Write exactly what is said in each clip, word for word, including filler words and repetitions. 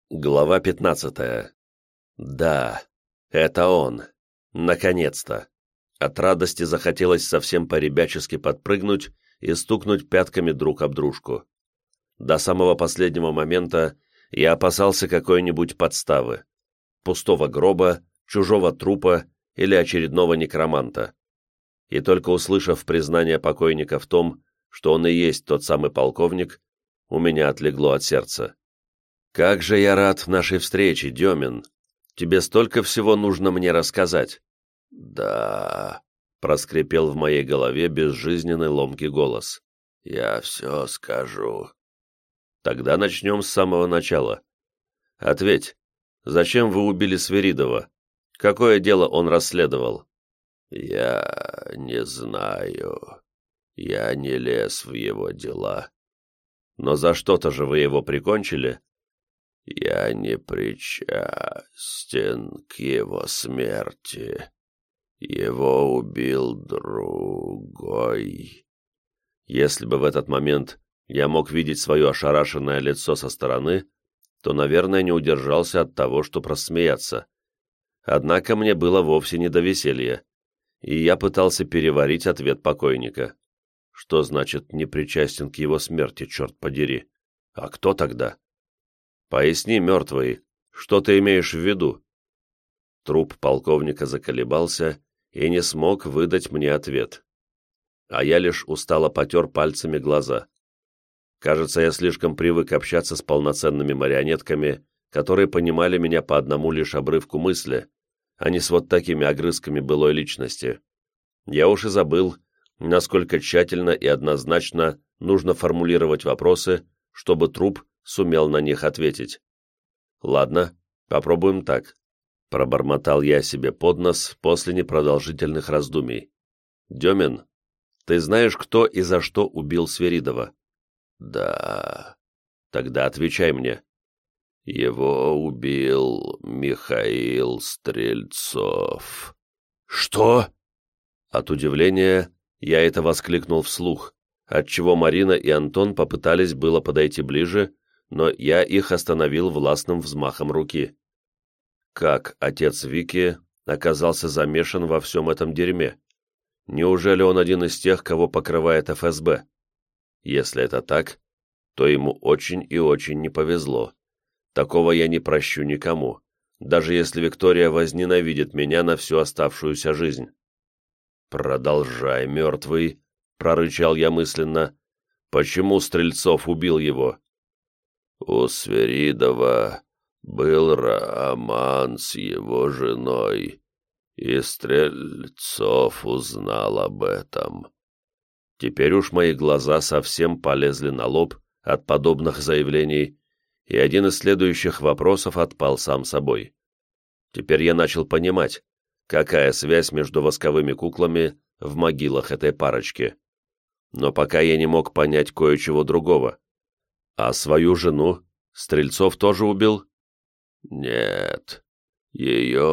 Глава пятнадцатая. Да, это он. Наконец-то. От радости захотелось совсем по-ребячески подпрыгнуть и стукнуть пятками друг об дружку. До самого последнего момента я опасался какой-нибудь подставы. Пустого гроба, чужого трупа или очередного некроманта. И только услышав признание покойника в том, что он и есть тот самый полковник, у меня отлегло от сердца. «Как же я рад нашей встрече, Демин! Тебе столько всего нужно мне рассказать!» «Да...» — проскрипел в моей голове безжизненный ломкий голос. «Я все скажу». «Тогда начнем с самого начала. Ответь, зачем вы убили Свиридова? Какое дело он расследовал?» «Я не знаю. Я не лез в его дела». «Но за что-то же вы его прикончили?» «Я не причастен к его смерти. Его убил другой». Если бы в этот момент я мог видеть свое ошарашенное лицо со стороны, то, наверное, не удержался от того, чтобы рассмеяться. Однако мне было вовсе не до веселья, и я пытался переварить ответ покойника. Что значит «не причастен к его смерти», черт подери? А кто тогда? «Поясни, мертвый, что ты имеешь в виду?» Труп полковника заколебался и не смог выдать мне ответ. А я лишь устало потер пальцами глаза. Кажется, я слишком привык общаться с полноценными марионетками, которые понимали меня по одному лишь обрывку мысли, а не с вот такими огрызками былой личности. Я уж и забыл, насколько тщательно и однозначно нужно формулировать вопросы, чтобы труп сумел на них ответить. «Ладно, попробуем так», — пробормотал я себе под нос после непродолжительных раздумий. «Демин, ты знаешь, кто и за что убил Свиридова?» «Да». «Тогда отвечай мне». «Его убил Михаил Стрельцов». «Что?» От удивления я это воскликнул вслух, отчего Марина и Антон попытались было подойти ближе, но я их остановил властным взмахом руки. Как отец Вики оказался замешан во всем этом дерьме? Неужели он один из тех, кого покрывает эф эс бэ? Если это так, то ему очень и очень не повезло. Такого я не прощу никому, даже если Виктория возненавидит меня на всю оставшуюся жизнь. «Продолжай, мертвый», — прорычал я мысленно. «Почему Стрельцов убил его?» «У Свиридова был роман с его женой, и Стрельцов узнал об этом». Теперь уж мои глаза совсем полезли на лоб от подобных заявлений, и один из следующих вопросов отпал сам собой. Теперь я начал понимать, какая связь между восковыми куклами в могилах этой парочки. Но пока я не мог понять кое-чего другого. А свою жену Стрельцов тоже убил? Нет, ее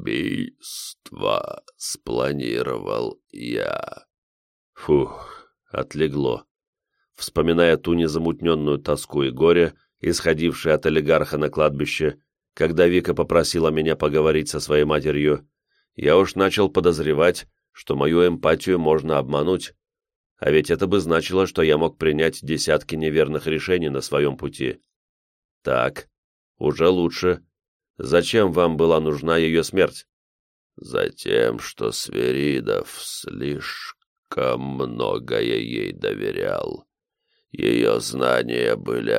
убийство спланировал я. Фух, отлегло. Вспоминая ту незамутненную тоску и горе, исходившие от олигарха на кладбище, когда Вика попросила меня поговорить со своей матерью, я уж начал подозревать, что мою эмпатию можно обмануть, а ведь это бы значило, что я мог принять десятки неверных решений на своем пути. Так, уже лучше. Зачем вам была нужна ее смерть? Затем, что Свиридов слишком многое ей доверял. Ее знания были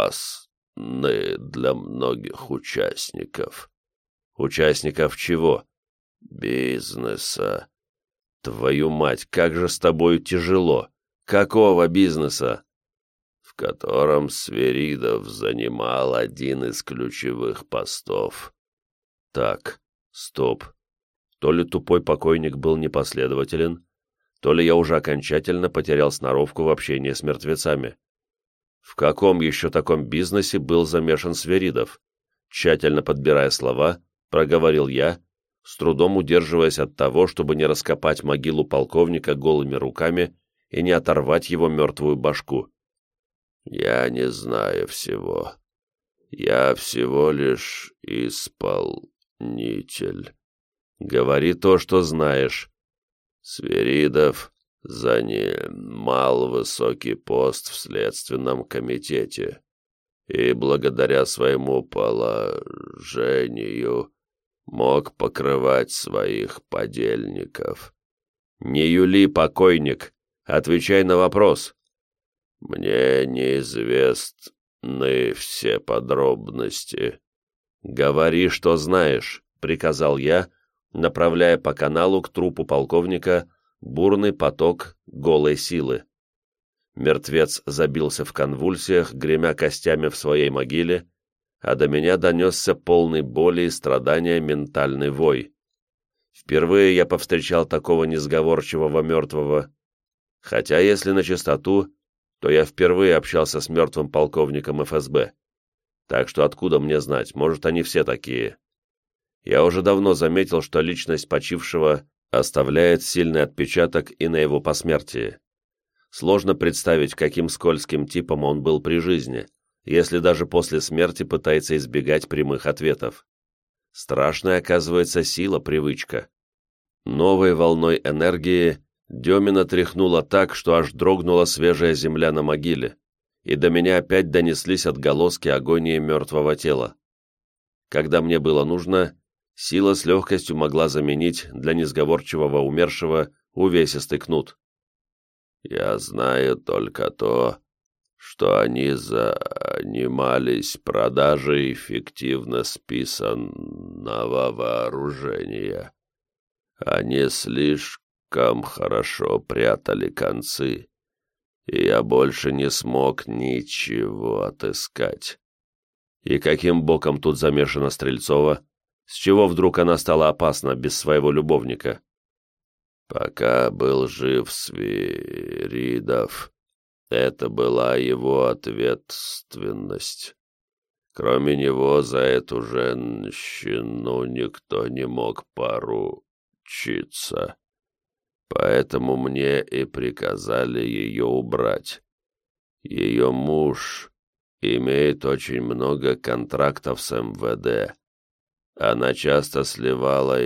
опасны для многих участников. Участников чего? Бизнеса. Твою мать, как же с тобою тяжело! Какого бизнеса? В котором Свиридов занимал один из ключевых постов. Так, стоп. То ли тупой покойник был непоследователен, то ли я уже окончательно потерял сноровку в общении с мертвецами. В каком еще таком бизнесе был замешан Свиридов? Тщательно подбирая слова, проговорил я, с трудом удерживаясь от того, чтобы не раскопать могилу полковника голыми руками и не оторвать его мертвую башку. «Я не знаю всего. Я всего лишь исполнитель. Говори то, что знаешь. Свиридов занимал высокий пост в Следственном комитете и благодаря своему положению мог покрывать своих подельников. Не юли, покойник, отвечай на вопрос. Мне неизвестны все подробности. Говори, что знаешь, приказал я, направляя по каналу к трупу полковника бурный поток голой силы. Мертвец забился в конвульсиях, гремя костями в своей могиле, а до меня донесся полный боли и страдания ментальный вой. Впервые я повстречал такого несговорчивого мертвого. Хотя, если на чистоту, то я впервые общался с мертвым полковником эф эс бэ. Так что откуда мне знать, может, они все такие. Я уже давно заметил, что личность почившего оставляет сильный отпечаток и на его посмертии. Сложно представить, каким скользким типом он был при жизни, если даже после смерти пытается избегать прямых ответов. Страшная, оказывается, сила-привычка. Новой волной энергии Демина тряхнуло так, что аж дрогнула свежая земля на могиле, и до меня опять донеслись отголоски агонии мертвого тела. Когда мне было нужно, сила с легкостью могла заменить для несговорчивого умершего увесистый кнут. «Я знаю только то, что они занимались продажей фиктивно списанного вооружения. Они слишком хорошо прятали концы, и я больше не смог ничего отыскать». И каким боком тут замешана Стрельцова? С чего вдруг она стала опасна без своего любовника? Пока был жив Свиридов, это была его ответственность. Кроме него за эту женщину никто не мог поручиться. Поэтому мне и приказали ее убрать. Ее муж имеет очень много контрактов с эм вэ дэ. Она часто сливала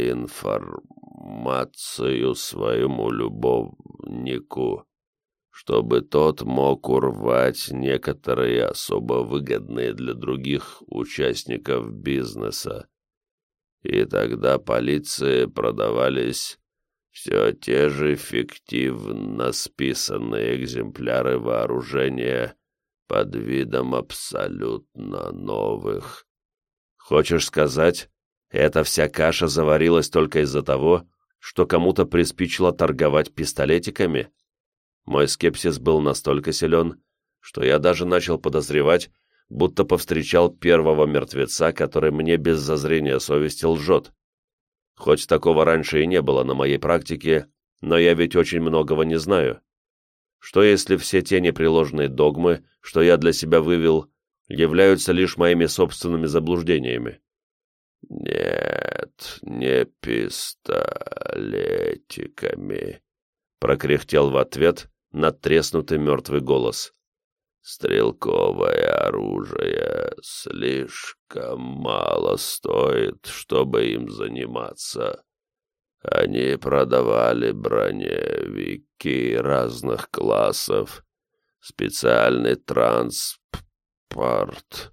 информацию своему любовнику, чтобы тот мог урвать некоторые особо выгодные для других участников бизнеса. И тогда полиции продавались все те же фиктивно списанные экземпляры вооружения под видом абсолютно новых. Хочешь сказать, эта вся каша заварилась только из-за того, что кому-то приспичило торговать пистолетиками? Мой скепсис был настолько силен, что я даже начал подозревать, будто повстречал первого мертвеца, который мне без зазрения совести лжет. Хоть такого раньше и не было на моей практике, но я ведь очень многого не знаю. Что если все те непреложные догмы, что я для себя вывел, являются лишь моими собственными заблуждениями? «Нет, не пистолетиками», — прокряхтел в ответ надтреснутый мертвый голос. «Стрелковое оружие слишком мало стоит, чтобы им заниматься. Они продавали броневики разных классов, специальный транспорт,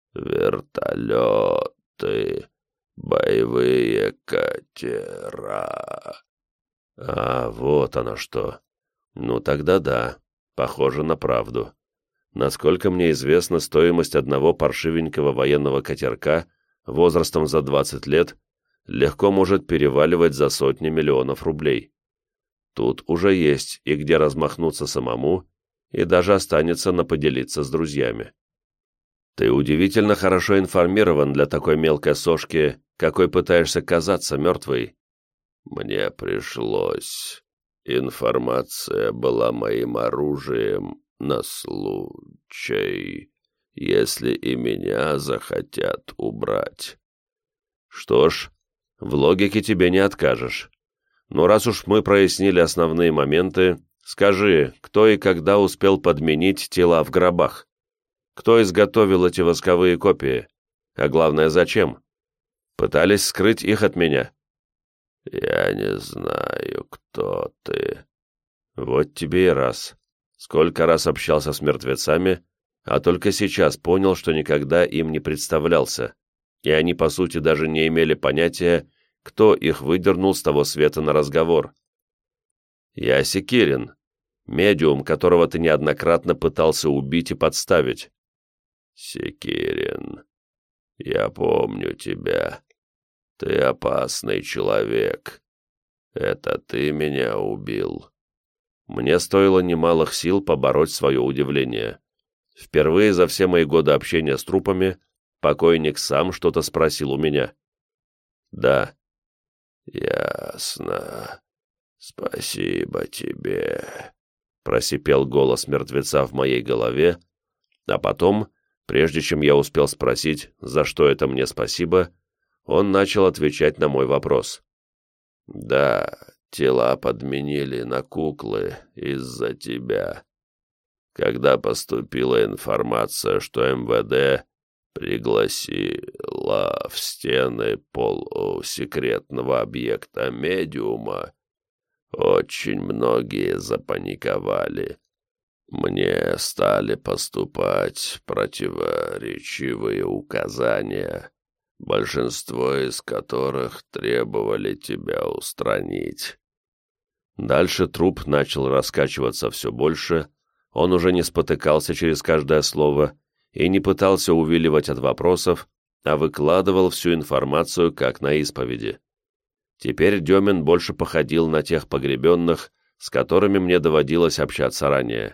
вертолеты, боевые катера». А вот оно что. Ну тогда да, похоже на правду. Насколько мне известно, стоимость одного паршивенького военного катерка возрастом за двадцать лет легко может переваливать за сотни миллионов рублей. Тут уже есть и где размахнуться самому, и даже останется на поделиться с друзьями. Ты удивительно хорошо информирован для такой мелкой сошки, какой пытаешься казаться мертвой. Мне пришлось. Информация была моим оружием на случай, если и меня захотят убрать. Что ж, в логике тебе не откажешь. Но раз уж мы прояснили основные моменты, скажи, кто и когда успел подменить тела в гробах? Кто изготовил эти восковые копии? А главное, зачем? Пытались скрыть их от меня?» «Я не знаю, кто ты». «Вот тебе и раз. Сколько раз общался с мертвецами, а только сейчас понял, что никогда им не представлялся, и они, по сути, даже не имели понятия, кто их выдернул с того света на разговор. Я Секирин, медиум, которого ты неоднократно пытался убить и подставить». «Секирин, я помню тебя. Ты опасный человек. Это ты меня убил». Мне стоило немалых сил побороть свое удивление. Впервые за все мои годы общения с трупами покойник сам что-то спросил у меня. «Да». «Ясно. Спасибо тебе», — просипел голос мертвеца в моей голове, а потом, прежде чем я успел спросить, за что это мне спасибо, он начал отвечать на мой вопрос. «Да, тела подменили на куклы из-за тебя. Когда поступила информация, что эм вэ дэ пригласила в стены полусекретного объекта медиума, очень многие запаниковали. Мне стали поступать противоречивые указания, большинство из которых требовали тебя устранить». Дальше труп начал раскачиваться все больше, он уже не спотыкался через каждое слово и не пытался увиливать от вопросов, а выкладывал всю информацию как на исповеди. Теперь Демин больше походил на тех погребенных, с которыми мне доводилось общаться ранее.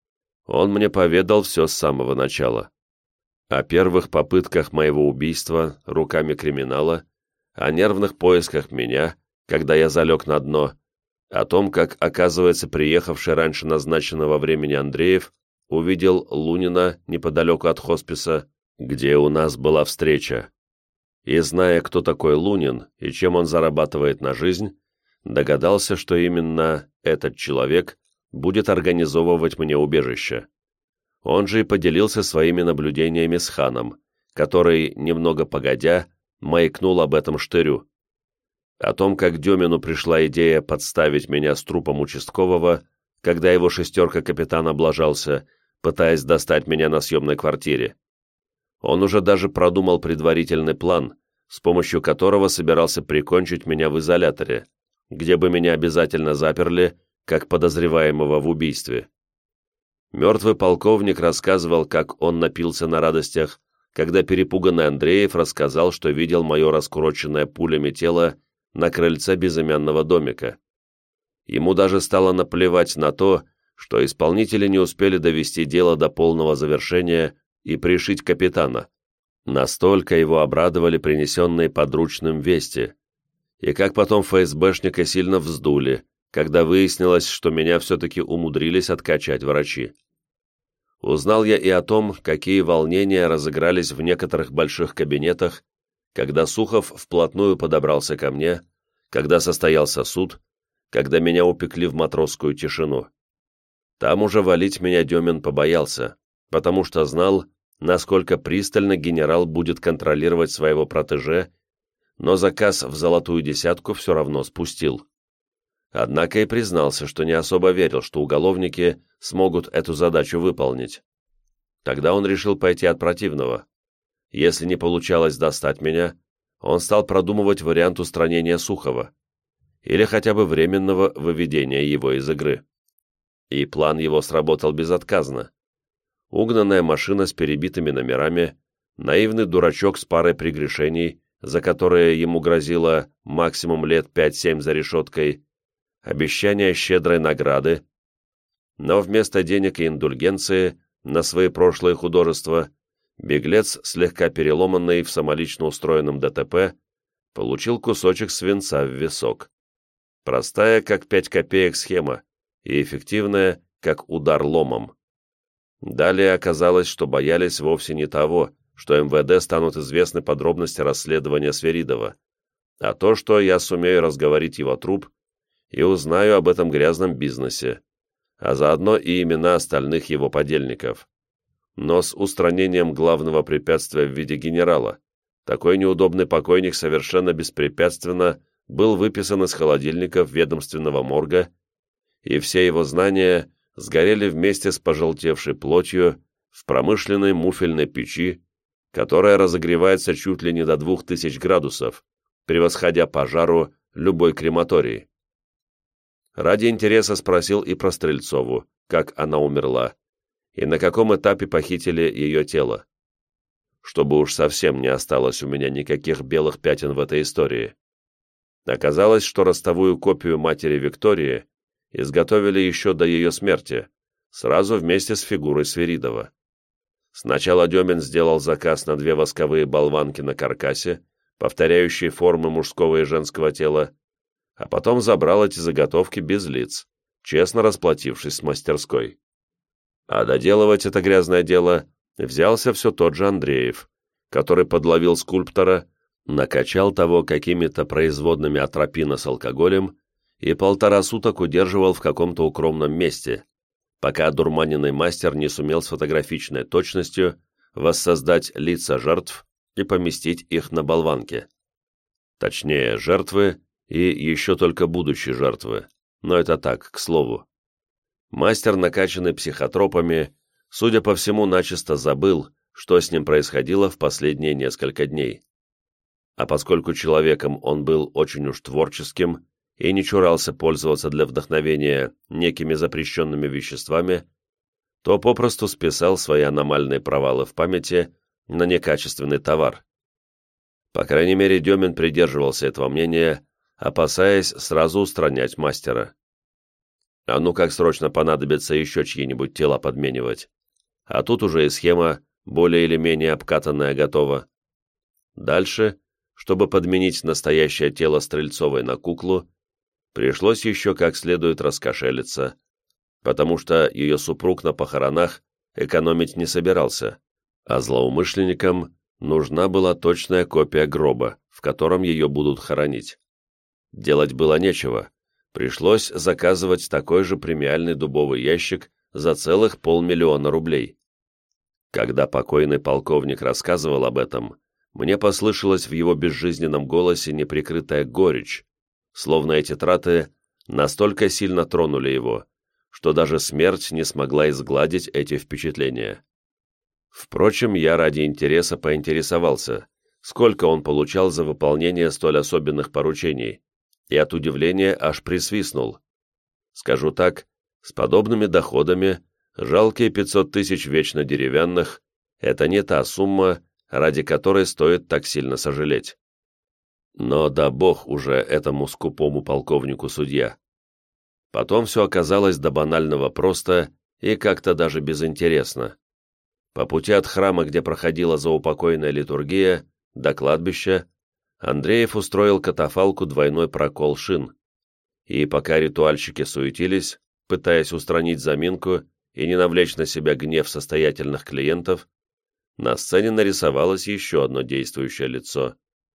Он мне поведал все с самого начала. О первых попытках моего убийства руками криминала, о нервных поисках меня, когда я залег на дно, о том, как, оказывается, приехавший раньше назначенного времени Андреев увидел Лунина неподалеку от хосписа, где у нас была встреча. И, зная, кто такой Лунин и чем он зарабатывает на жизнь, догадался, что именно этот человек будет организовывать мне убежище. Он же и поделился своими наблюдениями с Ханом, который, немного погодя, маякнул об этом Штырю. О том, как Демину пришла идея подставить меня с трупом участкового, когда его шестерка капитан облажался, пытаясь достать меня на съемной квартире. Он уже даже продумал предварительный план, с помощью которого собирался прикончить меня в изоляторе, где бы меня обязательно заперли, как подозреваемого в убийстве. Мертвый полковник рассказывал, как он напился на радостях, когда перепуганный Андреев рассказал, что видел мое раскуроченное пулями тело на крыльце безымянного домика. Ему даже стало наплевать на то, что исполнители не успели довести дело до полного завершения и пришить капитана. Настолько его обрадовали принесенные подручным вести. И как потом эф эс бэшника сильно вздули, когда выяснилось, что меня все-таки умудрились откачать врачи. Узнал я и о том, какие волнения разыгрались в некоторых больших кабинетах, когда Сухов вплотную подобрался ко мне, когда состоялся суд, когда меня упекли в матросскую тишину. Там уже валить меня Демин побоялся, потому что знал, насколько пристально генерал будет контролировать своего протеже, но заказ в золотую десятку все равно спустил. Однако и признался, что не особо верил, что уголовники смогут эту задачу выполнить. Тогда он решил пойти от противного. Если не получалось достать меня, он стал продумывать вариант устранения Сухова или хотя бы временного выведения его из игры. И план его сработал безотказно. Угнанная машина с перебитыми номерами, наивный дурачок с парой прегрешений, за которые ему грозило максимум лет пять-семь за решеткой, обещание щедрой награды, но вместо денег и индульгенции на свои прошлые художества беглец, слегка переломанный в самолично устроенном дэ тэ пэ, получил кусочек свинца в висок. Простая, как пять копеек схема, и эффективная, как удар ломом. Далее оказалось, что боялись вовсе не того, что эм вэ дэ станут известны подробности расследования Свиридова, а то, что я сумею разговорить его труп и узнаю об этом грязном бизнесе, а заодно и имена остальных его подельников. но с устранением главного препятствия в виде генерала. Такой неудобный покойник совершенно беспрепятственно был выписан из холодильников ведомственного морга, и все его знания сгорели вместе с пожелтевшей плотью в промышленной муфельной печи, которая разогревается чуть ли не до двух тысяч градусов, превосходя по жару любой крематорий. Ради интереса спросил и про Стрельцову, как она умерла, и на каком этапе похитили ее тело, чтобы уж совсем не осталось у меня никаких белых пятен в этой истории. Оказалось, что ростовую копию матери Виктории изготовили еще до ее смерти, сразу вместе с фигурой Свиридова. Сначала Демин сделал заказ на две восковые болванки на каркасе, повторяющие формы мужского и женского тела, а потом забрал эти заготовки без лиц, честно расплатившись с мастерской. А доделывать это грязное дело взялся все тот же Андреев, который подловил скульптора, накачал того какими-то производными атропина с алкоголем и полтора суток удерживал в каком-то укромном месте, пока одурманенный мастер не сумел с фотографичной точностью воссоздать лица жертв и поместить их на болванке. Точнее, жертвы и еще только будущие жертвы, но это так, к слову. Мастер, накачанный психотропами, судя по всему, начисто забыл, что с ним происходило в последние несколько дней. А поскольку человеком он был очень уж творческим и не чурался пользоваться для вдохновения некими запрещенными веществами, то попросту списал свои аномальные провалы в памяти на некачественный товар. По крайней мере, Демин придерживался этого мнения, опасаясь сразу устранять мастера. А ну как срочно понадобится еще чьи-нибудь тела подменивать. А тут уже и схема, более или менее обкатанная, готова. Дальше, чтобы подменить настоящее тело Стрельцовой на куклу, пришлось еще как следует раскошелиться, потому что ее супруг на похоронах экономить не собирался, а злоумышленникам нужна была точная копия гроба, в котором ее будут хоронить. Делать было нечего, пришлось заказывать такой же премиальный дубовый ящик за целых полмиллиона рублей. Когда покойный полковник рассказывал об этом, мне послышалась в его безжизненном голосе неприкрытая горечь, словно эти траты настолько сильно тронули его, что даже смерть не смогла изгладить эти впечатления. Впрочем, я ради интереса поинтересовался, сколько он получал за выполнение столь особенных поручений, и от удивления аж присвистнул. Скажу так, с подобными доходами жалкие пятьсот тысяч вечно деревянных – это не та сумма, ради которой стоит так сильно сожалеть. Но да бог уже этому скупому полковнику судья. Потом все оказалось до банального просто и как-то даже безинтересно. По пути от храма, где проходила заупокойная литургия, до кладбища, Андреев устроил катафалку двойной прокол шин. И пока ритуальщики суетились, пытаясь устранить заминку и не навлечь на себя гнев состоятельных клиентов, на сцене нарисовалось еще одно действующее лицо.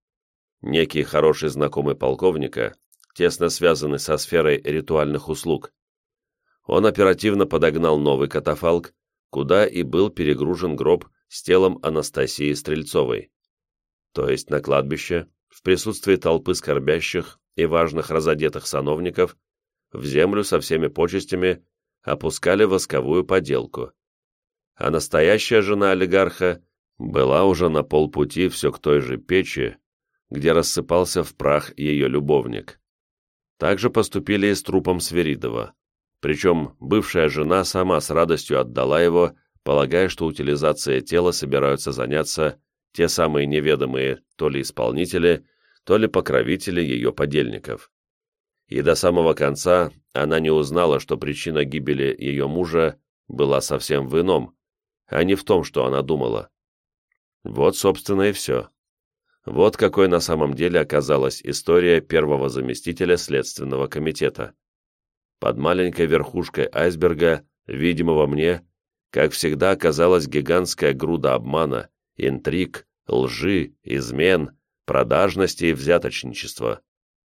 Некий хороший знакомый полковника, тесно связанный со сферой ритуальных услуг. Он оперативно подогнал новый катафалк, куда и был перегружен гроб с телом Анастасии Стрельцовой. То есть на кладбище, в присутствии толпы скорбящих и важных разодетых сановников, в землю со всеми почестями опускали восковую поделку. А настоящая жена олигарха была уже на полпути все к той же печи, где рассыпался в прах ее любовник. Так же поступили и с трупом Свиридова. Причем бывшая жена сама с радостью отдала его, полагая, что утилизацией тела собираются заняться те самые неведомые то ли исполнители, то ли покровители ее подельников. И до самого конца она не узнала, что причина гибели ее мужа была совсем в ином, а не в том, что она думала. Вот, собственно, и все. Вот какой на самом деле оказалась история первого заместителя Следственного комитета. Под маленькой верхушкой айсберга, видимого мне, как всегда оказалась гигантская груда обмана, интриг, лжи, измен, продажности и взяточничества.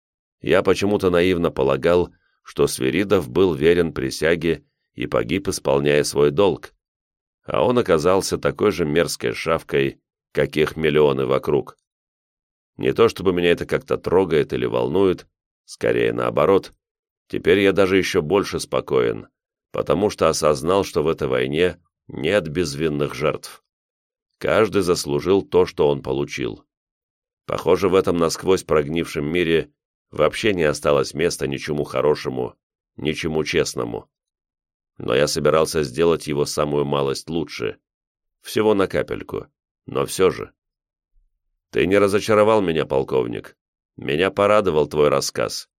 Я почему-то наивно полагал, что Свиридов был верен присяге и погиб, исполняя свой долг. а он оказался такой же мерзкой шавкой, каких миллионы вокруг. Не то чтобы меня это как-то трогает или волнует, скорее наоборот. Теперь я даже еще больше спокоен, потому что осознал, что в этой войне нет безвинных жертв. Каждый заслужил то, что он получил. Похоже, в этом насквозь прогнившем мире вообще не осталось места ничему хорошему, ничему честному. Но я собирался сделать его самую малость лучше. Всего на капельку, но все же. Ты не разочаровал меня, полковник. Меня порадовал твой рассказ.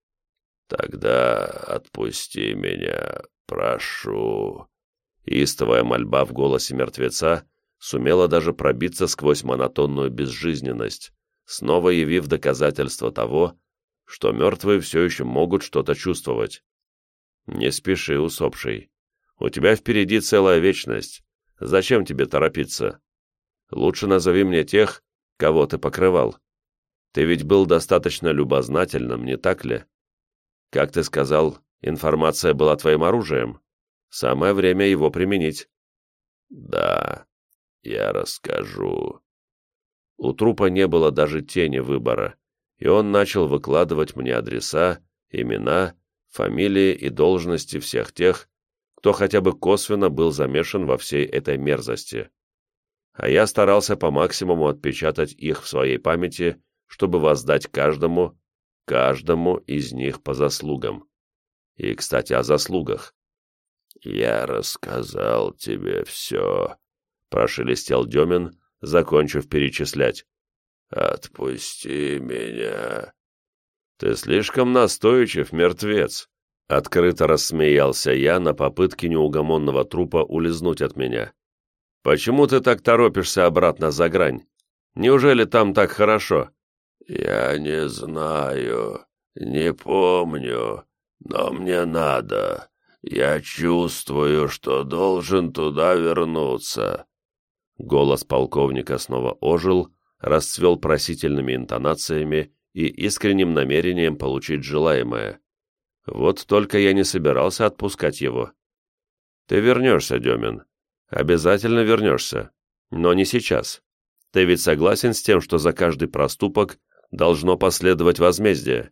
Тогда отпусти меня, прошу. Истовая мольба в голосе мертвеца сумела даже пробиться сквозь монотонную безжизненность, снова явив доказательство того, что мертвые все еще могут что-то чувствовать. Не спеши, усопший. У тебя впереди целая вечность. Зачем тебе торопиться? Лучше назови мне тех, кого ты покрывал. Ты ведь был достаточно любознательным, не так ли? Как ты сказал, информация была твоим оружием. Самое время его применить. Да, я расскажу. У трупа не было даже тени выбора, и он начал выкладывать мне адреса, имена, фамилии и должности всех тех, кто хотя бы косвенно был замешан во всей этой мерзости. А я старался по максимуму отпечатать их в своей памяти, чтобы воздать каждому, каждому из них по заслугам. И, кстати, о заслугах. «Я рассказал тебе все», — прошелестел Демин, закончив перечислять. «Отпусти меня». «Ты слишком настойчив, мертвец», — открыто рассмеялся я на попытке неугомонного трупа улизнуть от меня. «Почему ты так торопишься обратно за грань? Неужели там так хорошо?» «Я не знаю, не помню, но мне надо. Я чувствую, что должен туда вернуться». Голос полковника снова ожил, расцвел просительными интонациями и искренним намерением получить желаемое. Вот только я не собирался отпускать его. «Ты вернешься, Демин. Обязательно вернешься. Но не сейчас. Ты ведь согласен с тем, что за каждый проступок должно последовать возмездие?»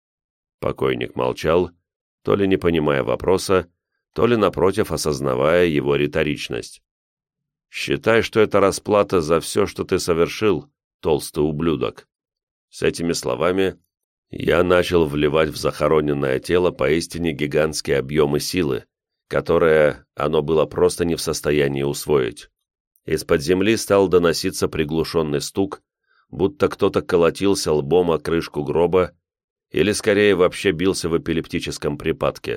Покойник молчал, то ли не понимая вопроса, то ли, напротив, осознавая его риторичность. «Считай, что это расплата за все, что ты совершил, толстый ублюдок». С этими словами я начал вливать в захороненное тело поистине гигантские объемы силы, которые оно было просто не в состоянии усвоить. Из-под земли стал доноситься приглушенный стук, будто кто-то колотился лбом о крышку гроба или, скорее, вообще бился в эпилептическом припадке.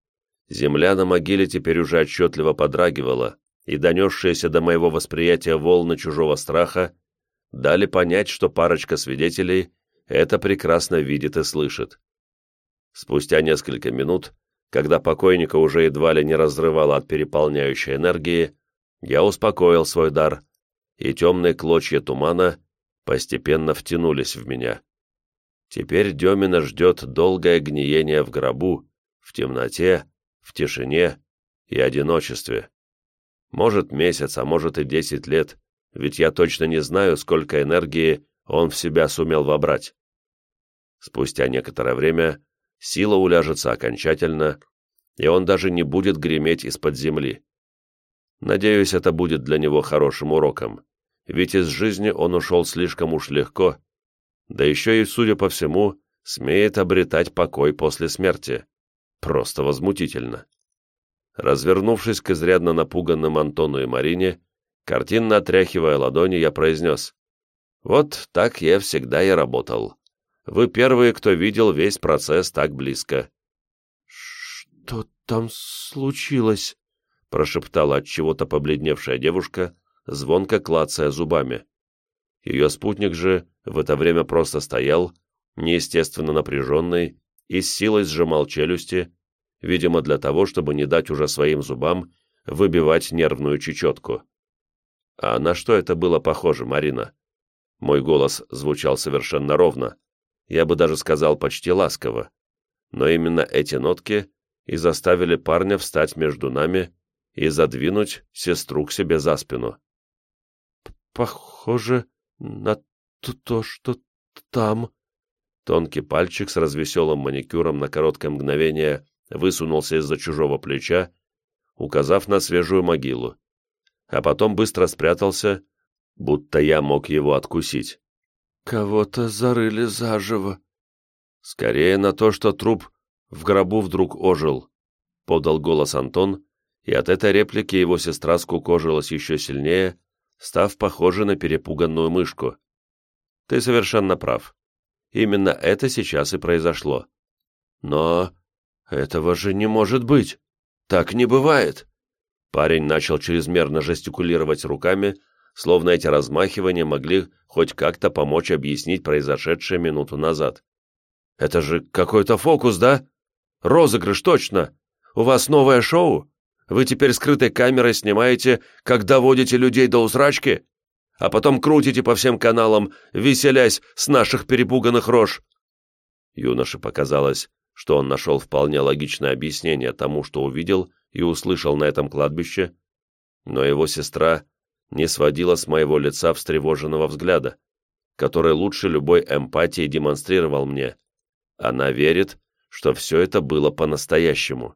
Земля на могиле теперь уже отчетливо подрагивала, и донесшиеся до моего восприятия волны чужого страха дали понять, что парочка свидетелей это прекрасно видит и слышит. Спустя несколько минут, когда покойника уже едва ли не разрывало от переполняющей энергии, я успокоил свой дар, и темные клочья тумана постепенно втянулись в меня. Теперь Демина ждет долгое гниение в гробу, в темноте, в тишине и одиночестве. Может месяц, а может и десять лет, ведь я точно не знаю, сколько энергии он в себя сумел вобрать. Спустя некоторое время сила уляжется окончательно, и он даже не будет греметь из-под земли. Надеюсь, это будет для него хорошим уроком, ведь из жизни он ушел слишком уж легко, да еще и, судя по всему, смеет обретать покой после смерти. Просто возмутительно. Развернувшись к изрядно напуганным Антону и Марине, картинно отряхивая ладони, я произнес: «Вот так я всегда и работал. Вы первые, кто видел весь процесс так близко». «Что там случилось?» — прошептала от чего-то побледневшая девушка, звонко клацая зубами. Ее спутник же в это время просто стоял, неестественно напряженный, и с силой сжимал челюсти, видимо, для того, чтобы не дать уже своим зубам выбивать нервную чечетку. «А на что это было похоже, Марина?» Мой голос звучал совершенно ровно, я бы даже сказал почти ласково, но именно эти нотки и заставили парня встать между нами и задвинуть сестру к себе за спину. «Похоже на то, что там...» Тонкий пальчик с развеселым маникюром на короткое мгновение высунулся из-за чужого плеча, указав на свежую могилу, а потом быстро спрятался, будто я мог его откусить. «Кого-то зарыли заживо». «Скорее на то, что труп в гробу вдруг ожил», — подал голос Антон, и от этой реплики его сестра скукожилась еще сильнее, став похожей на перепуганную мышку. «Ты совершенно прав. Именно это сейчас и произошло. Но этого же не может быть. Так не бывает». Парень начал чрезмерно жестикулировать руками, словно эти размахивания могли хоть как-то помочь объяснить произошедшее минуту назад. «Это же какой-то фокус, да? Розыгрыш, точно! У вас новое шоу? Вы теперь скрытой камерой снимаете, как доводите людей до усрачки, а потом крутите по всем каналам, веселясь с наших перепуганных рож». Юноше показалось, что он нашел вполне логичное объяснение тому, что увидел и услышал на этом кладбище, но его сестра не сводила с моего лица встревоженного взгляда, который лучше любой эмпатии демонстрировал мне. Она верит, что все это было по-настоящему.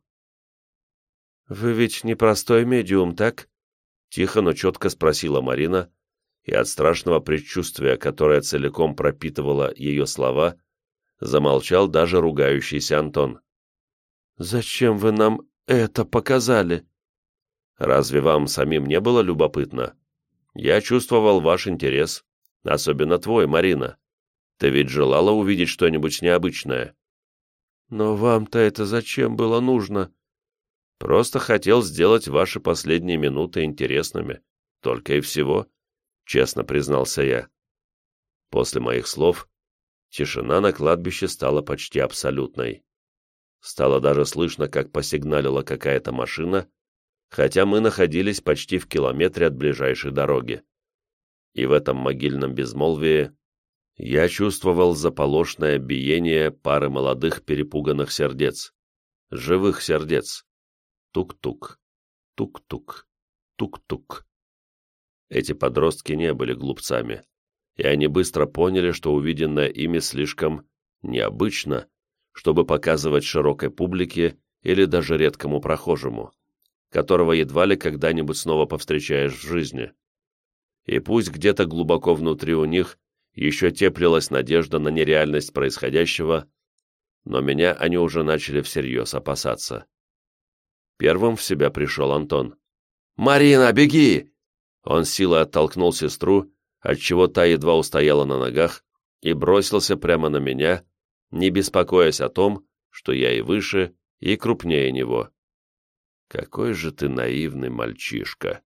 «Вы ведь не простой медиум, так?» Тихо, но четко спросила Марина, и от страшного предчувствия, которое целиком пропитывало ее слова, замолчал даже ругающийся Антон. «Зачем вы нам это показали?» «Разве вам самим не было любопытно? Я чувствовал ваш интерес, особенно твой, Марина. Ты ведь желала увидеть что-нибудь необычное». «Но вам-то это зачем было нужно?» «Просто хотел сделать ваши последние минуты интересными. Только и всего», — честно признался я. После моих слов тишина на кладбище стала почти абсолютной. Стало даже слышно, как посигналила какая-то машина, хотя мы находились почти в километре от ближайшей дороги. И в этом могильном безмолвии я чувствовал заполошное биение пары молодых перепуганных сердец, живых сердец. Тук-тук, тук-тук, тук-тук. Эти подростки не были глупцами, и они быстро поняли, что увиденное ими слишком необычно, чтобы показывать широкой публике или даже редкому прохожему, которого едва ли когда-нибудь снова повстречаешь в жизни. И пусть где-то глубоко внутри у них еще теплилась надежда на нереальность происходящего, но меня они уже начали всерьез опасаться. Первым в себя пришел Антон. «Марина, беги!» Он силой оттолкнул сестру, отчего та едва устояла на ногах, и бросился прямо на меня, не беспокоясь о том, что я и выше, и крупнее него. «Какой же ты наивный мальчишка!»